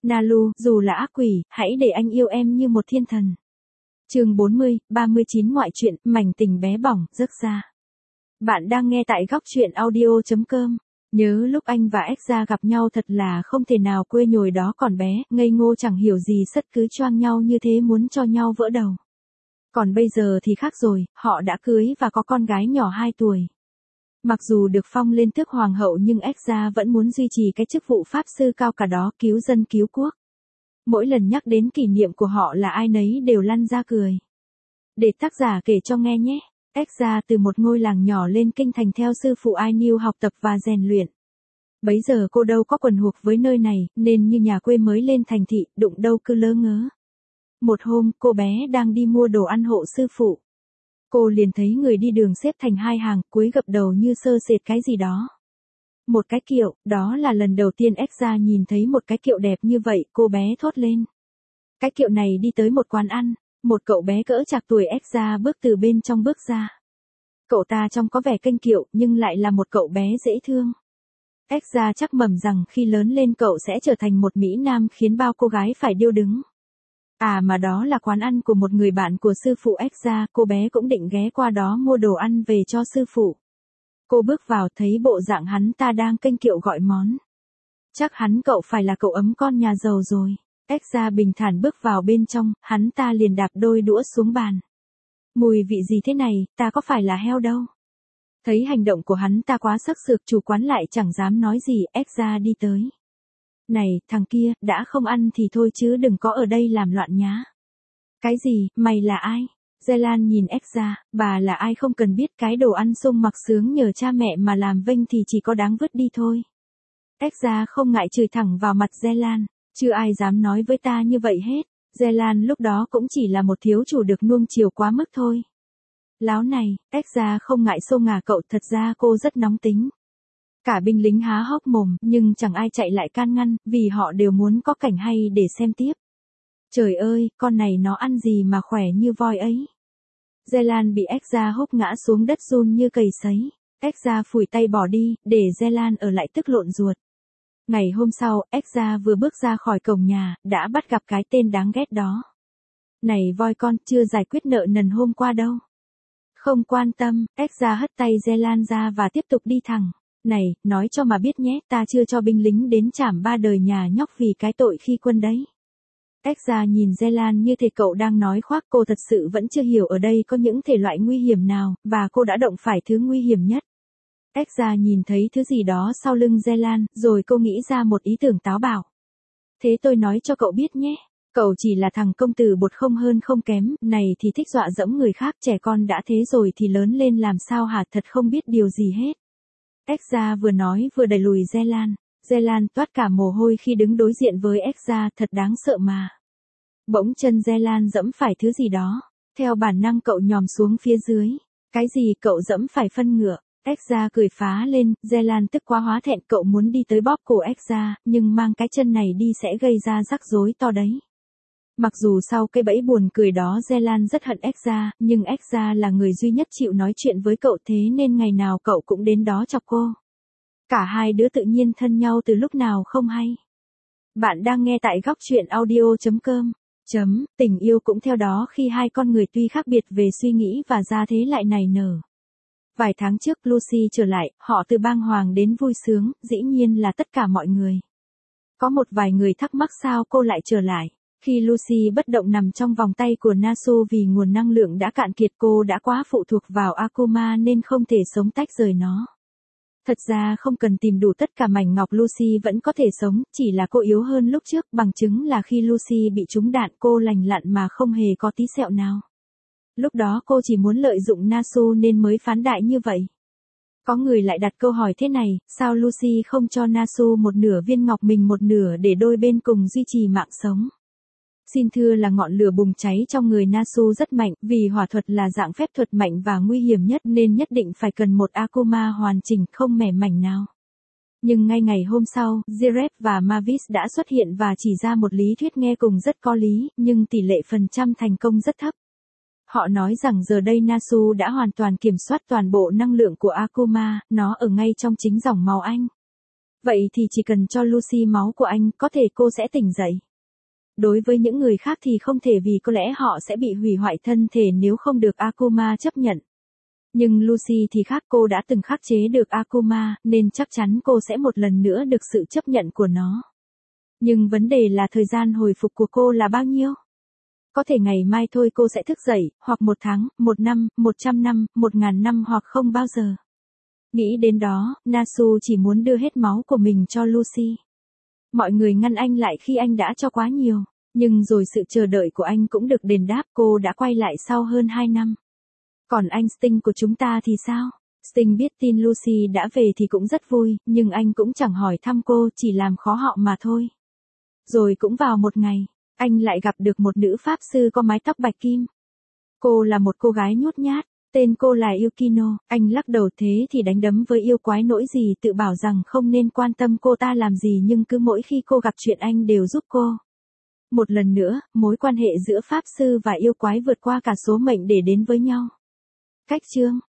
Nalu, dù là ác quỷ, hãy để anh yêu em như một thiên thần. Chương 40, 39 ngoại truyện, mảnh tình bé bỏng, rớt ra. Bạn đang nghe tại góc truyện audio.com. Nhớ lúc anh và Ekza gặp nhau thật là không thể nào quê nhồi đó còn bé, ngây ngô chẳng hiểu gì sất cứ choang nhau như thế muốn cho nhau vỡ đầu. Còn bây giờ thì khác rồi, họ đã cưới và có con gái nhỏ 2 tuổi. Mặc dù được phong lên tước hoàng hậu nhưng Ekza vẫn muốn duy trì cái chức vụ pháp sư cao cả đó cứu dân cứu quốc. Mỗi lần nhắc đến kỷ niệm của họ là ai nấy đều lăn ra cười. Để tác giả kể cho nghe nhé. Ekza từ một ngôi làng nhỏ lên kinh thành theo sư phụ Ainil học tập và rèn luyện. Bấy giờ cô đâu có quần hụt với nơi này, nên như nhà quê mới lên thành thị, đụng đâu cứ lớ ngớ. Một hôm, cô bé đang đi mua đồ ăn hộ sư phụ. Cô liền thấy người đi đường xếp thành 2 hàng, cúi gập đầu như sơ sệt cái gì đó. Một cái kiệu, đó là lần đầu tiên Ekza nhìn thấy một cái kiệu đẹp như vậy, cô bé thốt lên. Cái kiệu này đi tới một quán ăn, một cậu bé cỡ chạc tuổi Ekza bước từ bên trong bước ra. Cậu ta trông có vẻ kênh kiệu nhưng lại là một cậu bé dễ thương. Ekza chắc mẩm rằng khi lớn lên cậu sẽ trở thành một mỹ nam khiến bao cô gái phải điêu đứng. À mà đó là quán ăn của một người bạn của sư phụ Ekza, cô bé cũng định ghé qua đó mua đồ ăn về cho sư phụ. Cô bước vào thấy bộ dạng hắn ta đang kênh kiệu gọi món. Chắc hắn cậu phải là cậu ấm con nhà giàu rồi. Ekza bình thản bước vào bên trong, hắn ta liền đạp đôi đũa xuống bàn. Mùi vị gì thế này, ta có phải là heo đâu. Thấy hành động của hắn ta quá sắc sược, chủ quán lại chẳng dám nói gì, Ekza đi tới. Này, thằng kia, đã không ăn thì thôi chứ đừng có ở đây làm loạn nhá. Cái gì, mày là ai? Zelan nhìn Ekza, bà là ai không cần biết, cái đồ ăn xông mặc sướng nhờ cha mẹ mà làm vênh thì chỉ có đáng vứt đi thôi. Ekza không ngại chửi thẳng vào mặt Zelan, chưa ai dám nói với ta như vậy hết. Zelan lúc đó cũng chỉ là một thiếu chủ được nuông chiều quá mức thôi. Láo này, Ekza không ngại xô ngả cậu, thật ra cô rất nóng tính. Cả binh lính há hốc mồm, nhưng chẳng ai chạy lại can ngăn, vì họ đều muốn có cảnh hay để xem tiếp. Trời ơi, con này nó ăn gì mà khỏe như voi ấy. Zelan bị Ekza húc ngã xuống đất run như cầy sấy. Ekza phủi tay bỏ đi, để Zelan ở lại tức lộn ruột. Ngày hôm sau, Ekza vừa bước ra khỏi cổng nhà, đã bắt gặp cái tên đáng ghét đó. Này voi con, chưa giải quyết nợ nần hôm qua đâu. Không quan tâm, Ekza hất tay Zelan ra và tiếp tục đi thẳng. Này, nói cho mà biết nhé, ta chưa cho binh lính đến trảm 3 đời nhà nhóc vì cái tội khi quân đấy. Ekza nhìn Zelan như thể cậu đang nói khoác, cô thật sự vẫn chưa hiểu ở đây có những thể loại nguy hiểm nào, và cô đã động phải thứ nguy hiểm nhất. Ekza nhìn thấy thứ gì đó sau lưng Zelan, rồi cô nghĩ ra một ý tưởng táo bạo. Thế tôi nói cho cậu biết nhé, cậu chỉ là thằng công tử bột không hơn không kém, này thì thích dọa dẫm người khác, trẻ con đã thế rồi thì lớn lên làm sao hả, thật không biết điều gì hết. Ekza vừa nói vừa đẩy lùi Zelan. Zelan toát cả mồ hôi khi đứng đối diện với Ekza, thật đáng sợ mà. Bỗng chân Zelan dẫm phải thứ gì đó. Theo bản năng cậu nhòm xuống phía dưới. Cái gì, cậu dẫm phải phân ngựa? Ekza cười phá lên, Zelan tức quá hóa thẹn, cậu muốn đi tới bóp cổ Ekza, nhưng mang cái chân này đi sẽ gây ra rắc rối to đấy. Mặc dù sau cái bẫy buồn cười đó Zelan rất hận Ekza, nhưng Ekza là người duy nhất chịu nói chuyện với cậu, thế nên ngày nào cậu cũng đến đó chọc cô. Cả hai đứa tự nhiên thân nhau từ lúc nào không hay. Bạn đang nghe tại góc truyện audio.com. Tình yêu cũng theo đó khi hai con người tuy khác biệt về suy nghĩ và gia thế lại nảy nở. Vài tháng trước Lucy trở lại, họ từ bang hoàng đến vui sướng, dĩ nhiên là tất cả mọi người. Có một vài người thắc mắc sao cô lại trở lại. Khi Lucy bất động nằm trong vòng tay của Nasu vì nguồn năng lượng đã cạn kiệt, cô đã quá phụ thuộc vào Akuma nên không thể sống tách rời nó. Thật ra không cần tìm đủ tất cả mảnh ngọc, Lucy vẫn có thể sống, chỉ là cô yếu hơn lúc trước, bằng chứng là khi Lucy bị trúng đạn cô lành lặn mà không hề có tí sẹo nào. Lúc đó cô chỉ muốn lợi dụng Nasu nên mới phán đại như vậy. Có người lại đặt câu hỏi thế này, sao Lucy không cho Nasu một nửa viên ngọc mình một nửa để đôi bên cùng duy trì mạng sống? Xin thưa là ngọn lửa bùng cháy trong người Nasu rất mạnh, vì hỏa thuật là dạng phép thuật mạnh và nguy hiểm nhất nên nhất định phải cần một Akuma hoàn chỉnh, không mẻ mảnh nào. Nhưng ngay ngày hôm sau, Jireth và Mavis đã xuất hiện và chỉ ra một lý thuyết nghe cùng rất có lý, nhưng tỷ lệ phần trăm thành công rất thấp. Họ nói rằng giờ đây Nasu đã hoàn toàn kiểm soát toàn bộ năng lượng của Akuma, nó ở ngay trong chính dòng máu anh. Vậy thì chỉ cần cho Lucy máu của anh, có thể cô sẽ tỉnh dậy. Đối với những người khác thì không thể vì có lẽ họ sẽ bị hủy hoại thân thể nếu không được Akuma chấp nhận. Nhưng Lucy thì khác, cô đã từng khắc chế được Akuma, nên chắc chắn cô sẽ một lần nữa được sự chấp nhận của nó. Nhưng vấn đề là thời gian hồi phục của cô là bao nhiêu? Có thể ngày mai thôi cô sẽ thức dậy, hoặc 1 tháng, 1 năm, 100 năm, 1000 năm hoặc không bao giờ. Nghĩ đến đó, Nasu chỉ muốn đưa hết máu của mình cho Lucy. Mọi người ngăn anh lại khi anh đã cho quá nhiều, nhưng rồi sự chờ đợi của anh cũng được đền đáp, cô đã quay lại sau hơn 2 năm. Còn anh Sting của chúng ta thì sao? Sting biết tin Lucy đã về thì cũng rất vui, nhưng anh cũng chẳng hỏi thăm cô, chỉ làm khó họ mà thôi. Rồi cũng vào một ngày, anh lại gặp được một nữ pháp sư có mái tóc bạch kim. Cô là một cô gái nhút nhát, tên cô là Yukino. Anh lắc đầu, thế thì đánh đấm với yêu quái nỗi gì, tự bảo rằng không nên quan tâm cô ta làm gì, nhưng cứ mỗi khi cô gặp chuyện anh đều giúp cô. Một lần nữa, mối quan hệ giữa pháp sư và yêu quái vượt qua cả số mệnh để đến với nhau. Cách chương